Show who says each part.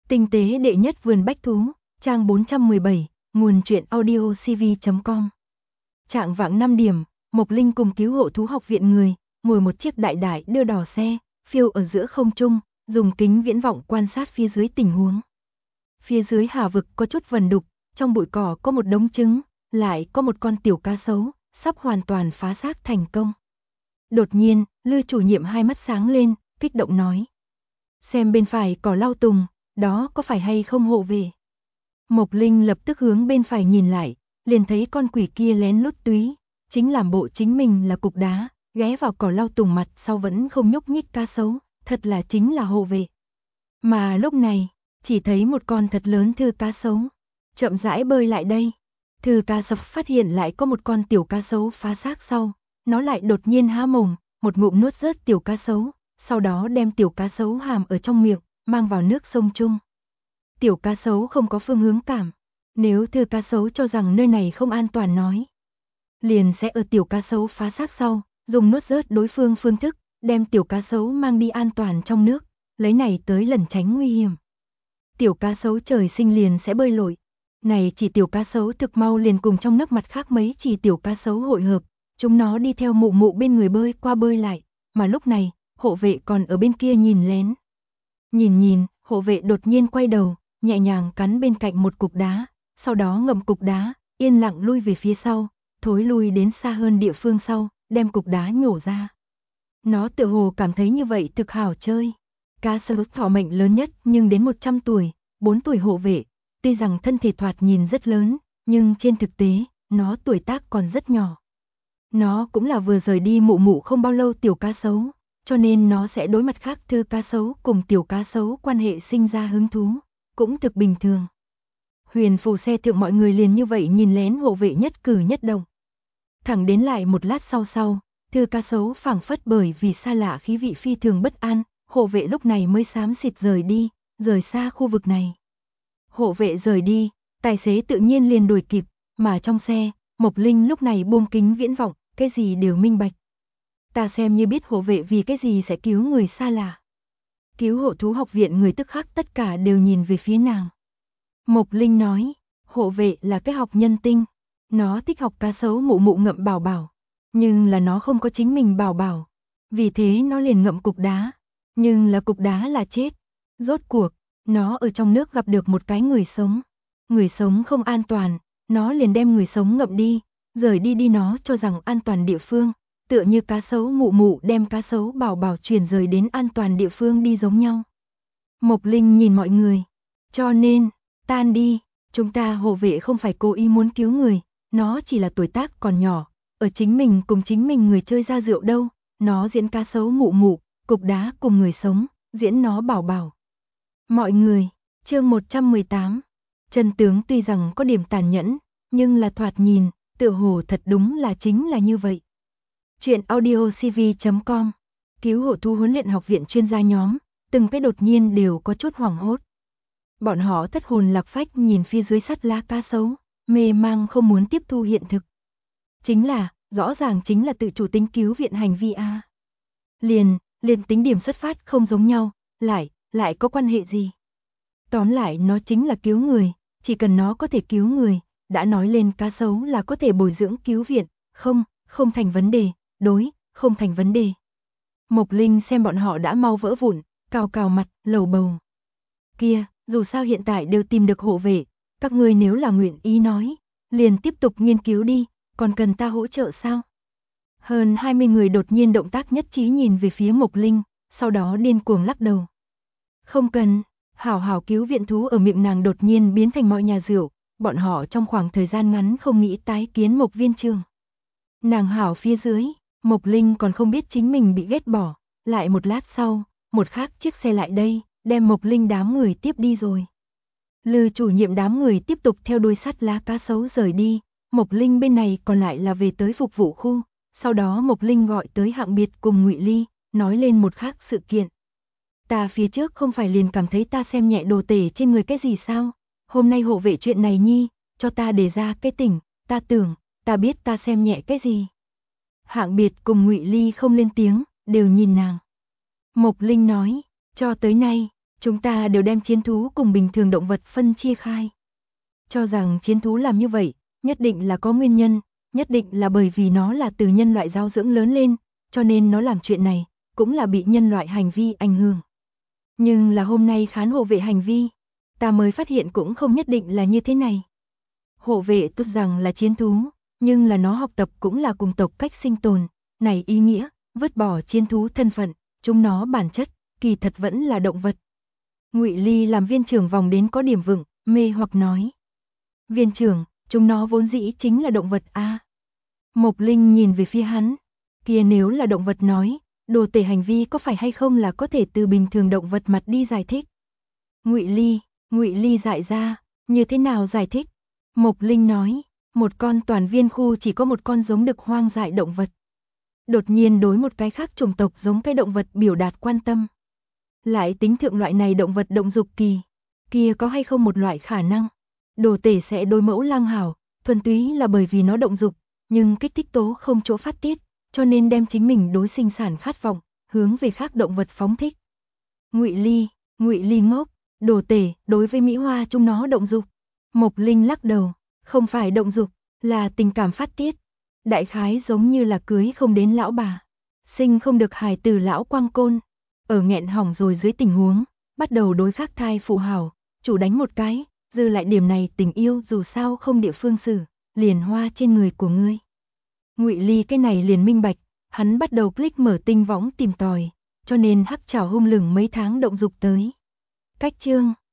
Speaker 1: Tinh tế đệ nhất vườn bách thú, trang 417, nguồn truyện audiocv.com. Trạng vạng 5 điểm, Mộc Linh cùng cứu hộ thú học viện người, ngồi một chiếc đại đại đưa đỏ xe, phiêu ở giữa không trung, dùng kính viễn vọng quan sát phía dưới tình huống. Phía dưới hà vực có chút vần đục, trong bụi cỏ có một đống trứng, lại có một con tiểu cá sấu, sắp hoàn toàn phá xác thành công. Đột nhiên, Lư chủ nhiệm hai mắt sáng lên, kích động nói. Xem bên phải cỏ lau tùng, đó có phải hay không hộ vệ? Mộc Linh lập tức hướng bên phải nhìn lại, liền thấy con quỷ kia lén lút túy, chính làm bộ chính mình là cục đá, ghé vào cỏ lau tùng mặt sau vẫn không nhúc nhích cá sấu, thật là chính là hộ vệ. Mà lúc này, chỉ thấy một con thật lớn thư cá sấu, chậm rãi bơi lại đây. Thư cá sấu phát hiện lại có một con tiểu cá sấu phá xác sau, nó lại đột nhiên há mồm, một ngụm nuốt rớt tiểu cá sấu, sau đó đem tiểu cá sấu hàm ở trong miệng, mang vào nước sông chung. Tiểu cá sấu không có phương hướng cảm, nếu thư cá sấu cho rằng nơi này không an toàn nói, liền sẽ ở tiểu cá sấu phá xác sau, dùng nuốt rớt đối phương phương thức, đem tiểu cá sấu mang đi an toàn trong nước, lấy này tới lẩn tránh nguy hiểm. Tiểu cá sấu trời sinh liền sẽ bơi lội, này chỉ tiểu cá sấu thực mau liền cùng trong nước mặt khác mấy chỉ tiểu cá sấu hội hợp, chúng nó đi theo mụ mụ bên người bơi qua bơi lại, mà lúc này, hộ vệ còn ở bên kia nhìn lén. Nhìn, hộ vệ đột nhiên quay đầu, nhẹ nhàng cắn bên cạnh một cục đá, sau đó ngậm cục đá, yên lặng lui về phía sau, thối lui đến xa hơn địa phương sau, đem cục đá nhổ ra. Nó tựa hồ cảm thấy như vậy thực hảo chơi. Cá sấu thọ mệnh lớn nhất nhưng đến 100 tuổi, 4 tuổi hộ vệ, tuy rằng thân thể thoạt nhìn rất lớn, nhưng trên thực tế, nó tuổi tác còn rất nhỏ. Nó cũng là vừa rời đi mụ mụ không bao lâu tiểu cá sấu, cho nên nó sẽ đối mặt khác thư cá sấu cùng tiểu cá sấu quan hệ sinh ra hứng thú, cũng thực bình thường. Huyền phù xe thượng mọi người liền như vậy nhìn lén hộ vệ nhất cử nhất động. Thẳng đến lại một lát sau, thư cá sấu phảng phất bởi vì xa lạ khí vị phi thường bất an, hộ vệ lúc này mới xám xịt rời đi, rời xa khu vực này. Hộ vệ rời đi, tài xế tự nhiên liền đuổi kịp, mà trong xe, Mộc Linh lúc này buông kính viễn vọng, cái gì đều minh bạch. Ta xem như biết hộ vệ vì cái gì sẽ cứu người xa lạ. Cứu hộ thú học viện người tức khắc tất cả đều nhìn về phía nàng. Mộc Linh nói, hộ vệ là cái học nhân tinh, nó thích học cá sấu mụ mụ ngậm bảo bảo, nhưng là nó không có chính mình bảo bảo, vì thế nó liền ngậm cục đá, nhưng là cục đá là chết. Rốt cuộc, nó ở trong nước gặp được một cái người sống không an toàn, nó liền đem người sống ngậm đi, rời đi nó cho rằng an toàn địa phương, tựa như cá sấu mụ mụ đem cá sấu bảo bảo chuyển rời đến an toàn địa phương đi giống nhau. Mộc Linh nhìn mọi người, cho nên, tan đi, chúng ta hộ vệ không phải cố ý muốn cứu người, nó chỉ là tuổi tác còn nhỏ, ở chính mình cùng chính mình người chơi ra rượu đâu, nó diễn cá sấu mụ mụ, cục đá cùng người sống, diễn nó bảo bảo. Mọi người, chương 118, chân tướng tuy rằng có điểm tàn nhẫn, nhưng là thoạt nhìn, tựa hồ thật đúng là chính là như vậy. Chuyện audiocv.com, cứu hộ thú huấn luyện học viện chuyên gia nhóm, từng cái đột nhiên đều có chút hoảng hốt. Bọn họ thất hồn lạc phách nhìn phía dưới sắt lá cá sấu, mê mang không muốn tiếp thu hiện thực. Rõ ràng chính là tự chủ tính cứu viện hành vi a. Liền tính điểm xuất phát không giống nhau, lại có quan hệ gì? Tóm lại nó chính là cứu người, chỉ cần nó có thể cứu người, đã nói lên cá sấu là có thể bồi dưỡng cứu viện, không thành vấn đề, không thành vấn đề. Mộc Linh xem bọn họ đã mau vỡ vụn, cào mặt, lầu bầu. Kia, dù sao hiện tại đều tìm được hộ vệ, các ngươi nếu là nguyện ý nói, liền tiếp tục nghiên cứu đi, còn cần ta hỗ trợ sao? Hơn 20 người đột nhiên động tác nhất trí nhìn về phía Mộc Linh, sau đó điên cuồng lắc đầu. Không cần, hảo cứu viện thú ở miệng nàng đột nhiên biến thành mọi nhà rượu, bọn họ trong khoảng thời gian ngắn không nghĩ tái kiến Mộc Viên Trường. Nàng hảo phía dưới, Mộc Linh còn không biết chính mình bị ghét bỏ, lại một lát sau, một khác chiếc xe lại đây, đem Mộc Linh đám người tiếp đi rồi. Lư chủ nhiệm đám người tiếp tục theo đuôi sắt lá cá sấu rời đi, Mộc Linh bên này còn lại là về tới phục vụ khu, sau đó Mộc Linh gọi tới Hạng Biệt cùng Ngụy Ly, nói lên một khác sự kiện. Ta phía trước không phải liền cảm thấy ta xem nhẹ đồ tể trên người cái gì sao? Hôm nay hộ vệ chuyện này nhi, cho ta đề ra cái tỉnh, ta tưởng, ta biết ta xem nhẹ cái gì. Hạng Biệt cùng Ngụy Ly không lên tiếng, đều nhìn nàng. Mộc Linh nói, cho tới nay, Chúng ta đều đem chiến thú cùng bình thường động vật phân chia khai. Cho rằng chiến thú làm như vậy, nhất định là có nguyên nhân, nhất định là bởi vì nó là từ nhân loại giáo dưỡng lớn lên, cho nên nó làm chuyện này, cũng là bị nhân loại hành vi ảnh hưởng. Nhưng là hôm nay khán hộ vệ hành vi, ta mới phát hiện cũng không nhất định là như thế này. Hộ vệ tốt rằng là chiến thú, nhưng là nó học tập cũng là cùng tộc cách sinh tồn, này ý nghĩa, vứt bỏ chiến thú thân phận, chúng nó bản chất, kỳ thật vẫn là động vật. Ngụy Ly làm viên trưởng vòng đến có điểm vững, mê hoặc nói. Viên trưởng, chúng nó vốn dĩ chính là động vật a. Mộc Linh nhìn về phía hắn, kia nếu là động vật nói, đồ tể hành vi có phải hay không là có thể từ bình thường động vật mặt đi giải thích. Ngụy Ly dại ra, như thế nào giải thích? Mộc Linh nói, một con toàn viên khu chỉ có một con giống đực hoang dại động vật. Đột nhiên đối một cái khác chủng tộc giống cái động vật biểu đạt quan tâm. Lại tính thượng loại này động vật động dục kỳ, kia có hay không một loại khả năng, đồ tể sẽ đối mẫu lang hảo, thuần túy là bởi vì nó động dục, nhưng kích thích tố không chỗ phát tiết, cho nên đem chính mình đối sinh sản khát vọng, hướng về khác động vật phóng thích. Ngụy Ly ngốc, đồ tể đối với Mỹ Hoa chúng nó động dục. Mộc Linh lắc đầu, không phải động dục, là tình cảm phát tiết. Đại khái giống như là cưới không đến lão bà, sinh không được hài tử lão quang côn, ở nghẹn hỏng rồi dưới tình huống, bắt đầu đối khác thai phụ hảo, chủ đánh một cái, dư lại điểm này tình yêu dù sao không địa phương xử, liền hoa trên người của ngươi. Ngụy Ly cái này liền minh bạch, hắn bắt đầu click mở tinh võng tìm tòi, cho nên hắc trảo hung lừng mấy tháng động dục tới. Cách chương